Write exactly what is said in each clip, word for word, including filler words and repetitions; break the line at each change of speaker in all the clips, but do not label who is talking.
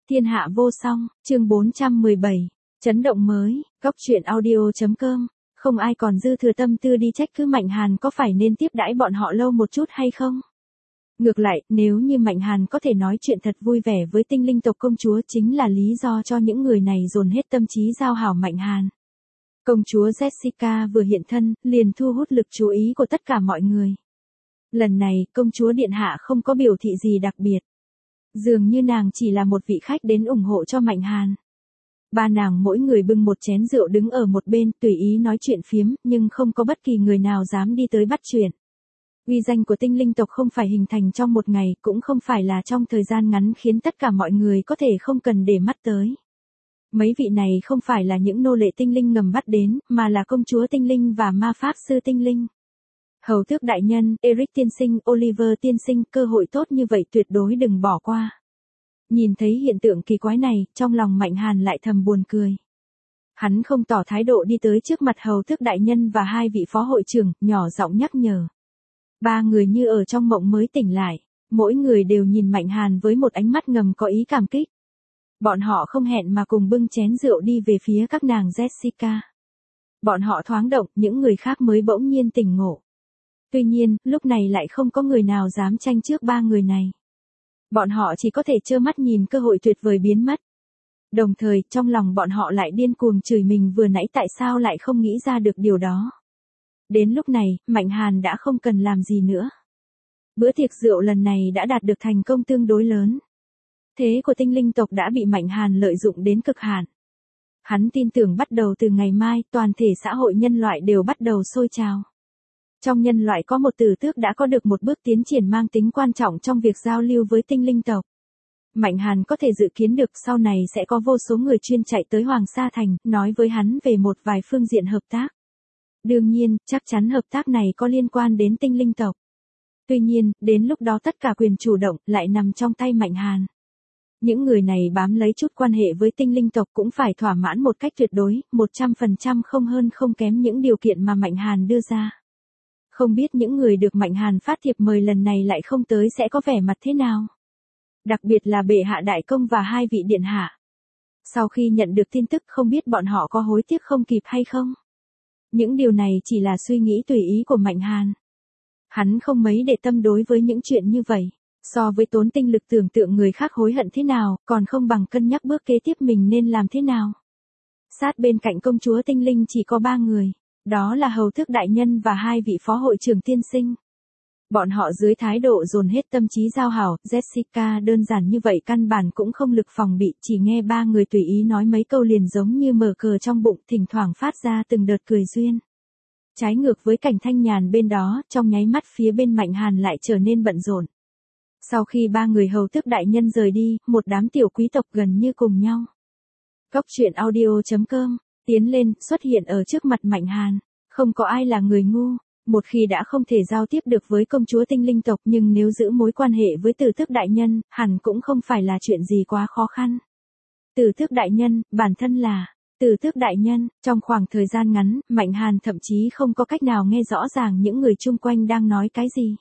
Thiên hạ vô song, chương bốn trăm mười bảy, chấn động mới, góc truyện audio.com, không ai còn dư thừa tâm tư đi trách cứ Mạnh Hàn có phải nên tiếp đãi bọn họ lâu một chút hay không. Ngược lại, nếu như Mạnh Hàn có thể nói chuyện thật vui vẻ với tinh linh tộc công chúa chính là lý do cho những người này dồn hết tâm trí giao hảo Mạnh Hàn. Công chúa Jessica vừa hiện thân, liền thu hút lực chú ý của tất cả mọi người. Lần này, công chúa Điện Hạ không có biểu thị gì đặc biệt. Dường như nàng chỉ là một vị khách đến ủng hộ cho Mạnh Hàn. Ba nàng mỗi người bưng một chén rượu đứng ở một bên tùy ý nói chuyện phiếm, nhưng không có bất kỳ người nào dám đi tới bắt chuyện. Uy danh của tinh linh tộc không phải hình thành trong một ngày, cũng không phải là trong thời gian ngắn khiến tất cả mọi người có thể không cần để mắt tới. Mấy vị này không phải là những nô lệ tinh linh ngầm bắt đến, mà là công chúa tinh linh và ma pháp sư tinh linh. Hầu tước đại nhân, Eric tiên sinh, Oliver tiên sinh, cơ hội tốt như vậy tuyệt đối đừng bỏ qua. Nhìn thấy hiện tượng kỳ quái này, trong lòng Mạnh Hàn lại thầm buồn cười. Hắn không tỏ thái độ đi tới trước mặt hầu tước đại nhân và hai vị phó hội trưởng, nhỏ giọng nhắc nhở. Ba người như ở trong mộng mới tỉnh lại, mỗi người đều nhìn Mạnh Hàn với một ánh mắt ngầm có ý cảm kích. Bọn họ không hẹn mà cùng bưng chén rượu đi về phía các nàng Jessica. Bọn họ thoáng động, những người khác mới bỗng nhiên tỉnh ngộ. Tuy nhiên, lúc này lại không có người nào dám tranh trước ba người này. Bọn họ chỉ có thể trơ mắt nhìn cơ hội tuyệt vời biến mất. Đồng thời, trong lòng bọn họ lại điên cuồng chửi mình vừa nãy tại sao lại không nghĩ ra được điều đó. Đến lúc này, Mạnh Hàn đã không cần làm gì nữa. Bữa tiệc rượu lần này đã đạt được thành công tương đối lớn. Thế của tinh linh tộc đã bị Mạnh Hàn lợi dụng đến cực hạn. Hắn tin tưởng bắt đầu từ ngày mai, toàn thể xã hội nhân loại đều bắt đầu sôi trào. Trong nhân loại có một tử tước đã có được một bước tiến triển mang tính quan trọng trong việc giao lưu với tinh linh tộc. Mạnh Hàn có thể dự kiến được sau này sẽ có vô số người chuyên chạy tới Hoàng Sa Thành, nói với hắn về một vài phương diện hợp tác. Đương nhiên, chắc chắn hợp tác này có liên quan đến tinh linh tộc. Tuy nhiên, đến lúc đó tất cả quyền chủ động lại nằm trong tay Mạnh Hàn. Những người này bám lấy chút quan hệ với tinh linh tộc cũng phải thỏa mãn một cách tuyệt đối, một trăm phần trăm không hơn không kém những điều kiện mà Mạnh Hàn đưa ra. Không biết những người được Mạnh Hàn phát thiệp mời lần này lại không tới sẽ có vẻ mặt thế nào. Đặc biệt là bệ hạ đại công và hai vị điện hạ. Sau khi nhận được tin tức không biết bọn họ có hối tiếc không kịp hay không. Những điều này chỉ là suy nghĩ tùy ý của Mạnh Hàn. Hắn không mấy để tâm đối với những chuyện như vậy. So với tốn tinh lực tưởng tượng người khác hối hận thế nào, còn không bằng cân nhắc bước kế tiếp mình nên làm thế nào. Sát bên cạnh công chúa tinh linh chỉ có ba người. Đó là hầu tước đại nhân và hai vị phó hội trưởng tiên sinh. Bọn họ dưới thái độ dồn hết tâm trí giao hảo, Jessica đơn giản như vậy căn bản cũng không lực phòng bị, chỉ nghe ba người tùy ý nói mấy câu liền giống như mở cờ trong bụng, thỉnh thoảng phát ra từng đợt cười duyên. Trái ngược với cảnh thanh nhàn bên đó, trong nháy mắt phía bên Mạnh Hàn lại trở nên bận rộn. Sau khi ba người hầu tước đại nhân rời đi, một đám tiểu quý tộc gần như cùng nhau. Góc truyện audio.com tiến lên, xuất hiện ở trước mặt Mạnh Hàn. Không có ai là người ngu, một khi đã không thể giao tiếp được với công chúa tinh linh tộc nhưng nếu giữ mối quan hệ với tử tước đại nhân, hẳn cũng không phải là chuyện gì quá khó khăn. Tử tước đại nhân, bản thân là, tử tước đại nhân, trong khoảng thời gian ngắn, Mạnh Hàn thậm chí không có cách nào nghe rõ ràng những người chung quanh đang nói cái gì.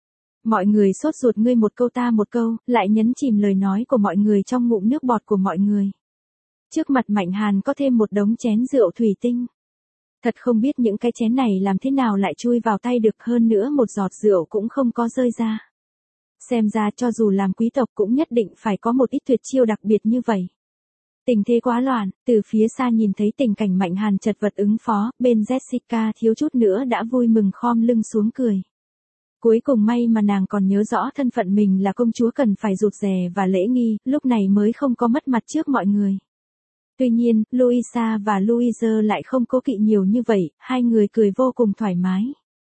Mọi người sốt ruột ngươi một câu ta một câu, lại nhấn chìm lời nói của mọi người trong ngụm nước bọt của mọi người. Trước mặt Mạnh Hàn có thêm một đống chén rượu thủy tinh. Thật không biết những cái chén này làm thế nào lại chui vào tay được, hơn nữa một giọt rượu cũng không có rơi ra. Xem ra cho dù làm quý tộc cũng nhất định phải có một ít tuyệt chiêu đặc biệt như vậy. Tình thế quá loạn, từ phía xa nhìn thấy tình cảnh Mạnh Hàn chật vật ứng phó, bên Jessica thiếu chút nữa đã vui mừng khom lưng xuống cười. Cuối cùng may mà nàng còn nhớ rõ thân phận mình là công chúa cần phải rụt rè và lễ nghi, lúc này mới không có mất mặt trước mọi người. Tuy nhiên, Louisa và Louise lại không cố kỵ nhiều như vậy, hai người cười vô cùng thoải mái.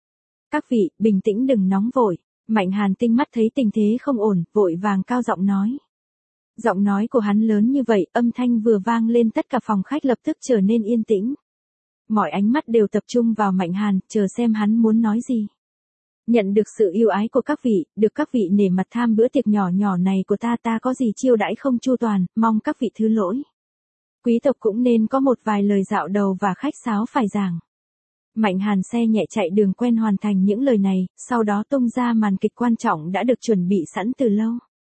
Các vị, bình tĩnh đừng nóng vội. Mạnh Hàn tinh mắt thấy tình thế không ổn, vội vàng cao giọng nói. Giọng nói của hắn lớn như vậy, âm thanh vừa vang lên tất cả phòng khách lập tức trở nên yên tĩnh. Mọi ánh mắt đều tập trung vào Mạnh Hàn, chờ xem hắn muốn nói gì. Nhận được sự yêu ái của các vị, được các vị nể mặt tham bữa tiệc nhỏ nhỏ này của ta ta có gì chiêu đãi không chu toàn, mong các vị thứ lỗi. Quý tộc cũng nên có một vài lời dạo đầu và khách sáo phải giảng. Mạnh Hàn xe nhẹ chạy đường quen hoàn thành những lời này, sau đó tung ra màn kịch quan trọng đã được chuẩn bị sẵn từ lâu.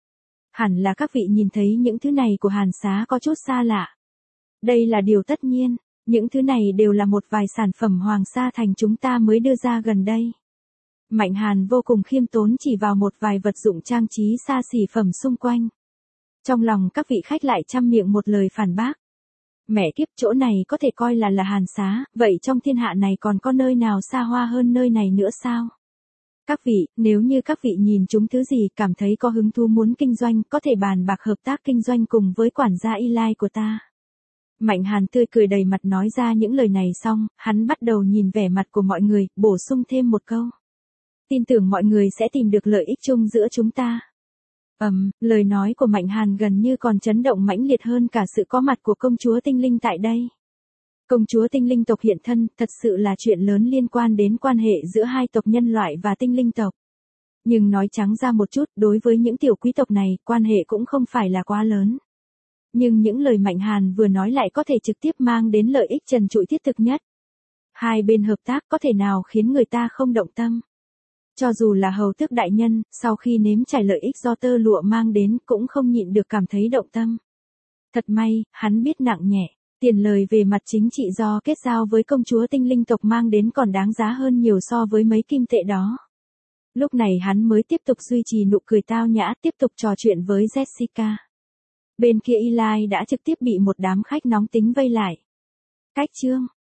Hẳn là các vị nhìn thấy những thứ này của Hàn Xá có chút xa lạ. Đây là điều tất nhiên, những thứ này đều là một vài sản phẩm Hoàng Sa Thành chúng ta mới đưa ra gần đây. Mạnh Hàn vô cùng khiêm tốn chỉ vào một vài vật dụng trang trí xa xỉ phẩm xung quanh. Trong lòng các vị khách lại trăm miệng một lời phản bác. Mẹ kiếp, chỗ này có thể coi là là Hàn Xá, vậy trong thiên hạ này còn có nơi nào xa hoa hơn nơi này nữa sao? Các vị, nếu như các vị nhìn chúng thứ gì cảm thấy có hứng thú muốn kinh doanh, có thể bàn bạc hợp tác kinh doanh cùng với quản gia Eli của ta. Mạnh Hàn tươi cười đầy mặt nói ra những lời này xong, hắn bắt đầu nhìn vẻ mặt của mọi người, bổ sung thêm một câu. Tin tưởng mọi người sẽ tìm được lợi ích chung giữa chúng ta. Ầm, um, lời nói của Mạnh Hàn gần như còn chấn động mãnh liệt hơn cả sự có mặt của công chúa tinh linh tại đây. Công chúa tinh linh tộc hiện thân, thật sự là chuyện lớn liên quan đến quan hệ giữa hai tộc nhân loại và tinh linh tộc. Nhưng nói trắng ra một chút, đối với những tiểu quý tộc này, quan hệ cũng không phải là quá lớn. Nhưng những lời Mạnh Hàn vừa nói lại có thể trực tiếp mang đến lợi ích trần trụi thiết thực nhất. Hai bên hợp tác có thể nào khiến người ta không động tâm. Cho dù là hầu tước đại nhân, sau khi nếm trải lợi ích do tơ lụa mang đến cũng không nhịn được cảm thấy động tâm. Thật may, hắn biết nặng nhẹ, tiền lời về mặt chính trị do kết giao với công chúa tinh linh tộc mang đến còn đáng giá hơn nhiều so với mấy kim tệ đó. Lúc này hắn mới tiếp tục duy trì nụ cười tao nhã, tiếp tục trò chuyện với Jessica. Bên kia Eli đã trực tiếp bị một đám khách nóng tính vây lại. Cách chương